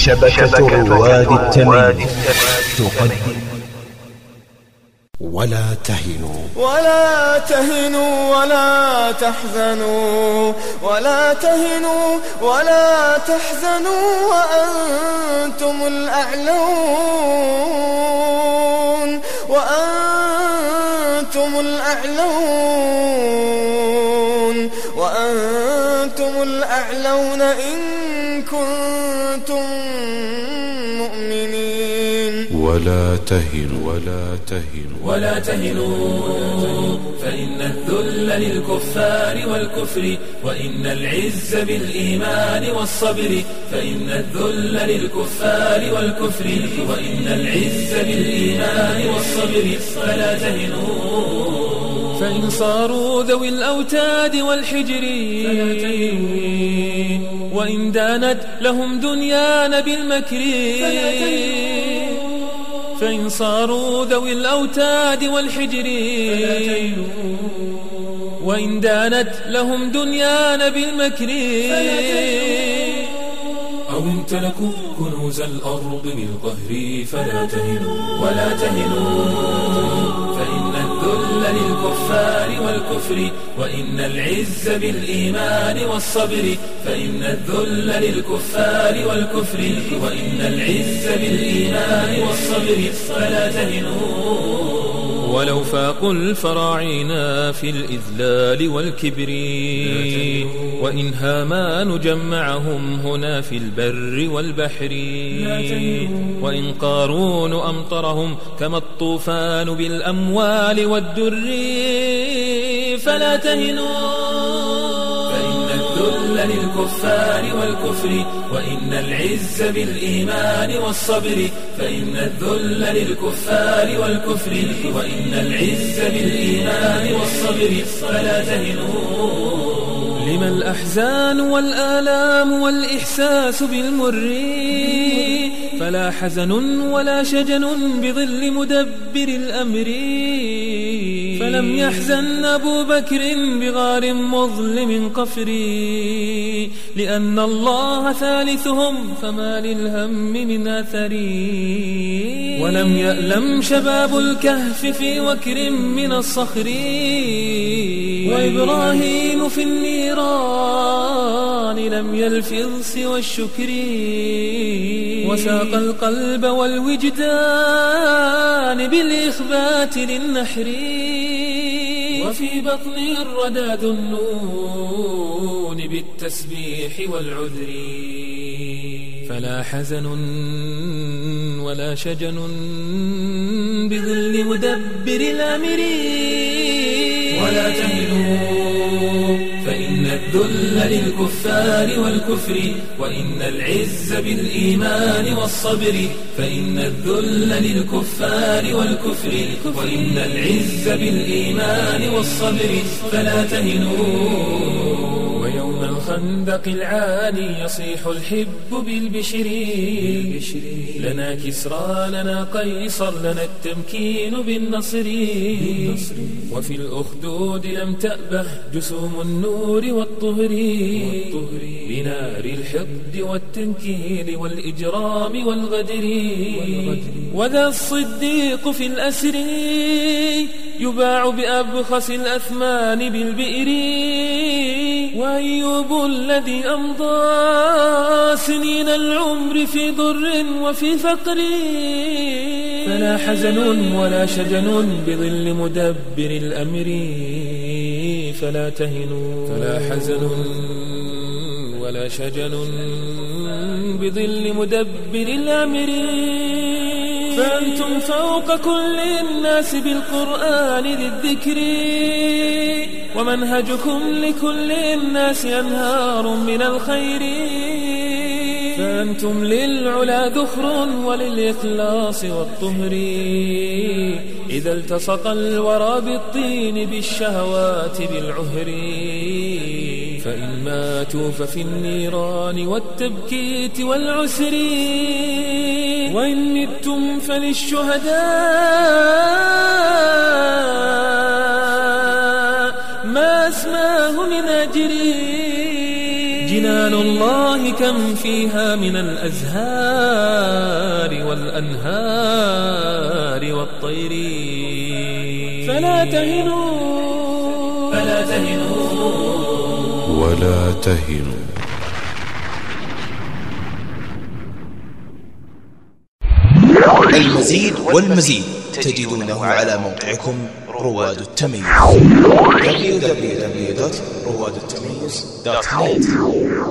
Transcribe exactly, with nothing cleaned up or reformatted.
شبكة رواد التميم تقدم ولا تهنوا ولا تهنوا ولا تحزنوا ولا تهنوا ولا تحزنوا وأنتم الأعلون وأنتم الأعلون وأنتم الأعلون إن كنتم مؤمنين. ولا تهنوا ولا تهنوا ولا تهنوا فإن الذل للكفار والكفر وإن العز بالإيمان والصبر فإن الذل للكفار والكفر وإن العز بالإيمان والصبر فلا تهنوا فإن صاروا ذوي الأوتاد والحجر وإن دانت لهم دنيان بالمكر فإن صاروا ذوي الأوتاد والحجر وإن دانت لهم دنيان بالمكر أو امتلكوا كنوز الأرض بالقهر فلا تهنوا ولا تهنوا فإن الذل للكفار والكفر وإن العز بالإيمان والصبر فإن الذل للكفار والكفر وإن العز بالإيمان والصبر فلا تهنوا ولو فاقوا الفراعين في الإذلال والكبر وإن هامان جمعهم هنا في البر والبحر وإن قارون أمطرهم كما الطوفان بالأموال والدر فلا تهنوا الذل للكفار والكفر وإن العز بالإيمان والصبر فإن الذل للكفار والكفر وإن العز بالإيمان والصبر فلا تهنوا لما الأحزان والآلام والإحساس بالمر فلا حزن ولا شجن بظل مدبر الأمر فلم يحزن أبو بكر بغار مظلم قفر لأن الله ثالثهم فما للهم من أثر ولم يألم شباب الكهف في وكر من الصخر وإبراهيم في النيران لم يلفظ سوى الشكر وساق القلب والوجدان بالإخبات للنحر وفي بطن الردى النون بالتسبيح والعذر فلا حزن ولا شجن بظل مدبر الأمر ولا تهنوا فإن الذل للكفار والكفر وإن العز بالإيمان والصبر فإن الذل للكفار والكفر وإن العز بالإيمان والصبر فلا تهنوا ويوم الخندق العاني يصيح الحب بالبشر لنا كسرى لنا قيصر لنا التمكين بالنصر وفي الأخدود لم تأبه جسوم النور والطهر بنار الحقد والتنكيل والإجرام والغدر وذا الصديق في الأسر يباع بأبخس الأثمان بالبئر وأيوب الذي أمضى سنين العمر في ضر وفي فقر فلا حزن ولا شجن بظل مدبر الأمر فلا تهنوا فلا حزن ولا شجن بظل مدبر الأمر فأنتم فوق كل الناس بالقرآن ذي الذكر ومنهجكم لكل الناس أنهار من الخير فأنتم للعلا ذخر وللإخلاص والطهر إذا التصق الورى بالطين بالشهوات بالعهر فإن ماتوا ففي النيران والتبكيت والعسر وإن متم فللشهداء ما أسماه من أجر جنان الله كم فيها من الأزهار والأنهار والطير. فلا تهنوا فلا تهنوا ولا تهنوا. المزيد والمزيد تجدونه على موقعكم رواد التميز دبليو دبليو دبليو دوت رواد التميز دوت نت.